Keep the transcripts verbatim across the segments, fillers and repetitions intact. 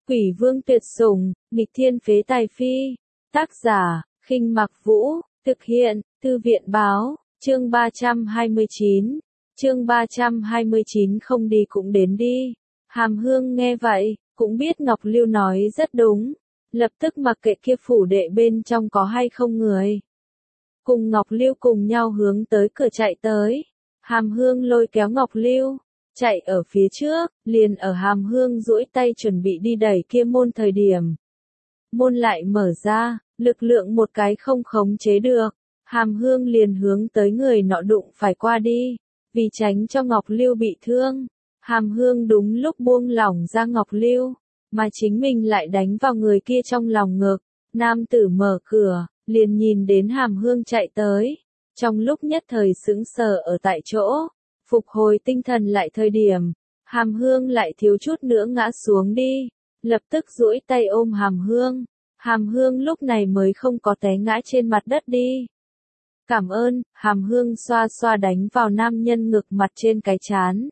Quỷ vương tuyệt sủng, nghịch thiên phế tài phi. Tác giả, Khinh Mặc Vũ, thực hiện, Thư viện báo, chương ba trăm hai mươi chín. Chương ba trăm hai mươi chín không đi cũng đến đi. Hàm Hương nghe vậy, cũng biết Ngọc Lưu nói rất đúng. Lập tức mặc kệ kia phủ đệ bên trong có hay không người. Cùng Ngọc Lưu cùng nhau hướng tới cửa chạy tới. Hàm Hương lôi kéo Ngọc Lưu, chạy ở phía trước, liền ở Hàm Hương duỗi tay chuẩn bị đi đẩy kia môn thời điểm. Môn lại mở ra, lực lượng một cái không khống chế được. Hàm Hương liền hướng tới người nọ đụng phải qua đi, vì tránh cho Ngọc Lưu bị thương. Hàm Hương đúng lúc buông lỏng ra Ngọc Lưu, mà chính mình lại đánh vào người kia trong lòng ngực. Nam tử mở cửa, liền nhìn đến Hàm Hương chạy tới. Trong lúc nhất thời sững sờ ở tại chỗ, phục hồi tinh thần lại thời điểm, Hàm Hương lại thiếu chút nữa ngã xuống đi, lập tức duỗi tay ôm Hàm Hương. Hàm Hương lúc này mới không có té ngã trên mặt đất đi. Cảm ơn, Hàm Hương xoa xoa đánh vào nam nhân ngực mặt trên cái chán.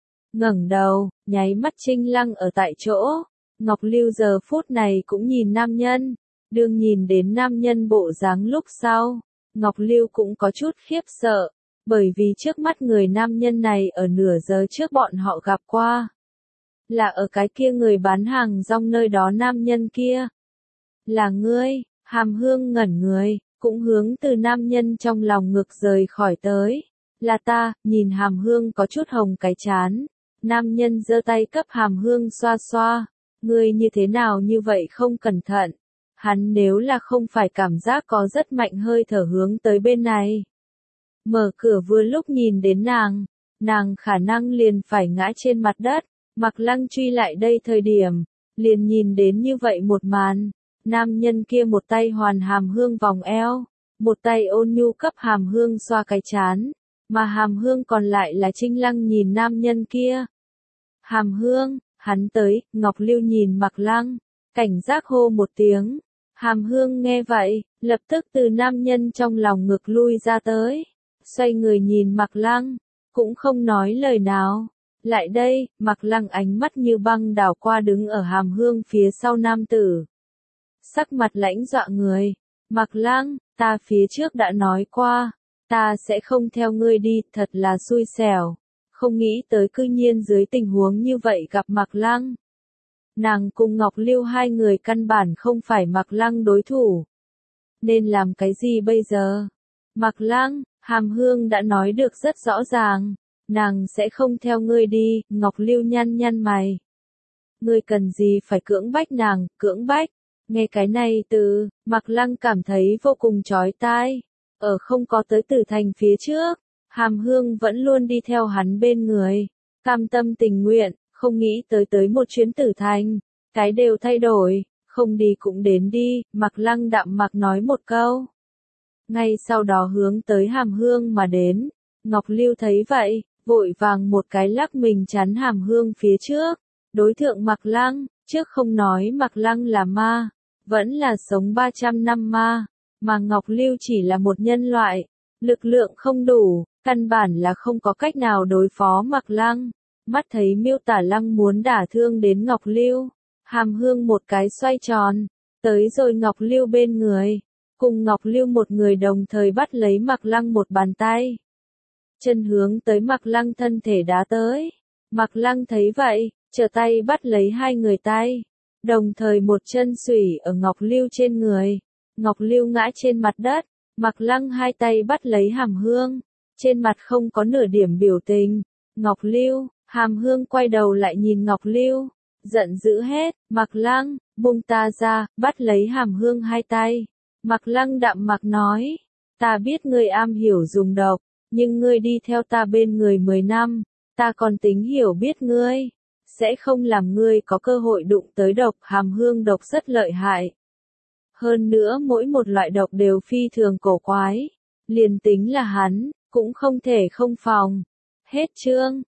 Ngẩng đầu, nháy mắt trinh lăng ở tại chỗ. Ngọc Lưu giờ phút này cũng nhìn nam nhân, đương nhìn đến nam nhân bộ dáng lúc sau, Ngọc Lưu cũng có chút khiếp sợ, bởi vì trước mắt người nam nhân này ở nửa giờ trước bọn họ gặp qua. Là ở cái kia người bán hàng rong nơi đó nam nhân kia. Là ngươi, Hàm Hương ngẩn người, cũng hướng từ nam nhân trong lòng ngực rời khỏi tới. Là ta, nhìn Hàm Hương có chút hồng cái chán. Nam nhân giơ tay cấp Hàm Hương xoa xoa. Ngươi như thế nào như vậy không cẩn thận. Hắn nếu là không phải cảm giác có rất mạnh hơi thở hướng tới bên này. Mở cửa vừa lúc nhìn đến nàng, nàng khả năng liền phải ngã trên mặt đất. Mạc Lăng truy lại đây thời điểm, liền nhìn đến như vậy một màn. Nam nhân kia một tay hoàn Hàm Hương vòng eo, một tay ôn nhu cấp Hàm Hương xoa cái chán, mà Hàm Hương còn lại là trinh lăng nhìn nam nhân kia. Hàm Hương, hắn tới, Ngọc Lưu nhìn Mạc Lăng, cảnh giác hô một tiếng. Hàm Hương nghe vậy, lập tức từ nam nhân trong lòng ngực lui ra tới, xoay người nhìn Mạc Lăng, cũng không nói lời nào. Lại đây, Mạc Lăng ánh mắt như băng đảo qua đứng ở Hàm Hương phía sau nam tử. Sắc mặt lãnh dọa người. Mạc Lăng, ta phía trước đã nói qua, ta sẽ không theo ngươi đi, thật là xui xẻo. Không nghĩ tới cư nhiên dưới tình huống như vậy gặp Mạc Lăng. Nàng cùng Ngọc Lưu hai người căn bản không phải Mạc Lăng đối thủ. Nên làm cái gì bây giờ? Mạc Lăng, Hàm Hương đã nói được rất rõ ràng, nàng sẽ không theo ngươi đi. Ngọc Lưu nhăn nhăn mày. Ngươi cần gì phải cưỡng bách nàng, cưỡng bách? Nghe cái này từ, Mạc Lăng cảm thấy vô cùng chói tai. Ở không có tới Tử Thành phía trước, Hàm Hương vẫn luôn đi theo hắn bên người, cam tâm tình nguyện, không nghĩ tới tới một chuyến Tử Thành, cái đều thay đổi, không đi cũng đến đi. Mạc Lăng đạm mạc nói một câu. Ngay sau đó hướng tới Hàm Hương mà đến. Ngọc Lưu thấy vậy, vội vàng một cái lắc mình chắn Hàm Hương phía trước, đối thượng Mạc Lăng. Trước không nói Mạc Lăng là ma, vẫn là sống ba trăm năm ma, mà Ngọc Lưu chỉ là một nhân loại, lực lượng không đủ, căn bản là không có cách nào đối phó Mạc Lăng. Mắt thấy Miêu Tả Lăng muốn đả thương đến Ngọc Lưu, Hàm Hương một cái xoay tròn, tới rồi Ngọc Lưu bên người, cùng Ngọc Lưu một người đồng thời bắt lấy Mạc Lăng một bàn tay. Chân hướng tới Mạc Lăng thân thể đá tới. Mạc Lăng thấy vậy, trở tay bắt lấy hai người tay, đồng thời một chân xủy ở Ngọc Lưu trên người. Ngọc Lưu ngã trên mặt đất, Mạc Lăng hai tay bắt lấy Hàm Hương, trên mặt không có nửa điểm biểu tình. Ngọc Lưu, Hàm Hương quay đầu lại nhìn Ngọc Lưu, giận dữ hết, Mạc Lăng, buông ta ra, bắt lấy Hàm Hương hai tay. Mạc Lăng đạm mạc nói, ta biết ngươi am hiểu dùng độc, nhưng ngươi đi theo ta bên người mười năm, ta còn tính hiểu biết ngươi, sẽ không làm ngươi có cơ hội đụng tới độc. Hàm Hương độc rất lợi hại. Hơn nữa mỗi một loại độc đều phi thường cổ quái, liền tính là hắn, cũng không thể không phòng. Hết chương.